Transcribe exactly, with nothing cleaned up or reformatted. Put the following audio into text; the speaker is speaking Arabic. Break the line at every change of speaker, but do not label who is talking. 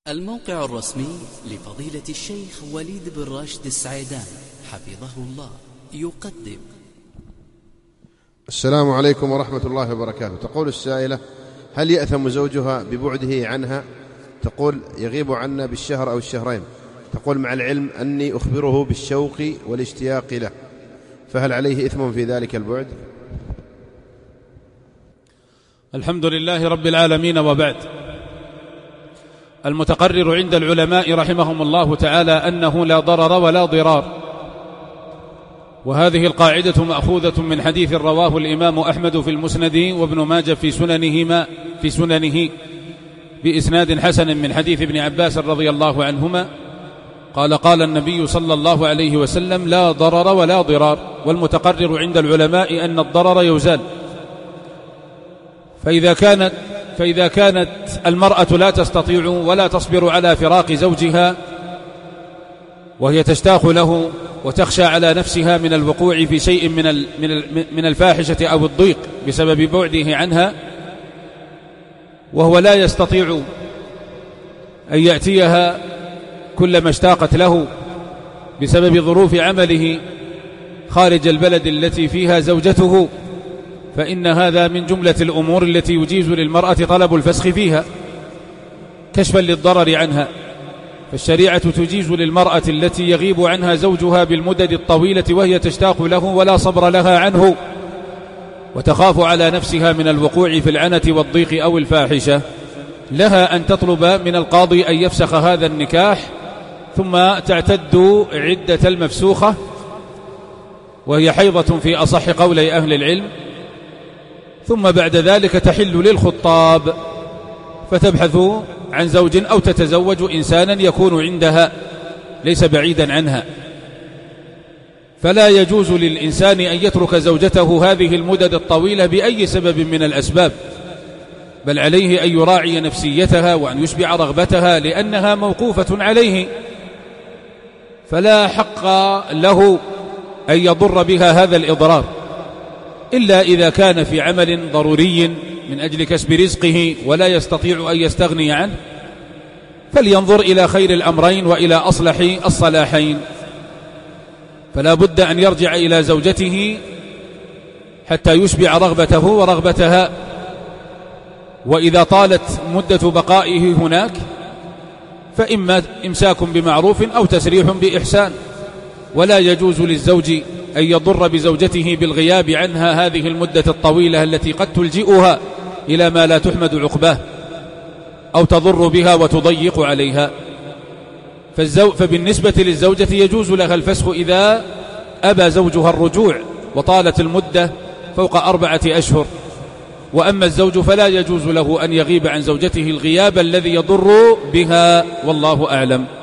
الموقع الرسمي لفضيلة الشيخ وليد بن راشد السعيدان حفظه الله يقدم.
السلام عليكم ورحمة الله وبركاته. تقول السائلة: هل يأثم زوجها ببعده عنها؟ تقول: يغيب عنا بالشهر أو الشهرين. تقول: مع العلم أني أخبره بالشوق والاشتياق له، فهل عليه إثم في ذلك البعد؟
الحمد لله رب العالمين، وبعد. المتقرر عند العلماء رحمهم الله تعالى أنه لا ضرر ولا ضرار، وهذه القاعدة مأخوذة من حديث رواه الإمام أحمد في المسند وابن ماجه في سننهما في سننه بإسناد حسن من حديث ابن عباس رضي الله عنهما قال: قال النبي صلى الله عليه وسلم: لا ضرر ولا ضرار. والمتقرر عند العلماء أن الضرر يزال، فإذا كانت فإذا كانت المرأة لا تستطيع ولا تصبر على فراق زوجها، وهي تشتاق له وتخشى على نفسها من الوقوع في شيء من من الفاحشة أو الضيق بسبب بعده عنها، وهو لا يستطيع أن يأتيها كلما اشتاقت له بسبب ظروف عمله خارج البلد التي فيها زوجته، فإن هذا من جملة الأمور التي يجيز للمرأة طلب الفسخ فيها كشفا للضرر عنها. فالشريعة تجيز للمرأة التي يغيب عنها زوجها بالمدد الطويلة وهي تشتاق له ولا صبر لها عنه، وتخاف على نفسها من الوقوع في العنة والضيق أو الفاحشة، لها أن تطلب من القاضي أن يفسخ هذا النكاح، ثم تعتد عدة المفسوخة، وهي حيضة في أصح قولي أهل العلم، ثم بعد ذلك تحل للخطاب فتبحث عن زوج أو تتزوج إنسانا يكون عندها ليس بعيدا عنها. فلا يجوز للإنسان أن يترك زوجته هذه المدد الطويلة بأي سبب من الأسباب، بل عليه أن يراعي نفسيتها وأن يشبع رغبتها، لأنها موقوفة عليه، فلا حق له أن يضر بها هذا الإضرار، إلا إذا كان في عمل ضروري من أجل كسب رزقه ولا يستطيع أن يستغني عنه، فلينظر إلى خير الأمرين وإلى أصلح الصلاحين. فلا بد أن يرجع إلى زوجته حتى يشبع رغبته ورغبتها، وإذا طالت مدة بقائه هناك فإما إمساك بمعروف أو تسريح بإحسان. ولا يجوز للزوج أن يضر بزوجته بالغياب عنها هذه المدة الطويلة التي قد تلجئها إلى ما لا تحمد عقباه أو تضر بها وتضيق عليها. فالزو... فبالنسبة للزوجة يجوز لها الفسخ إذا أبى زوجها الرجوع وطالت المدة فوق أربعة أشهر، وأما الزوج فلا يجوز له أن يغيب عن زوجته الغياب الذي يضر بها، والله أعلم.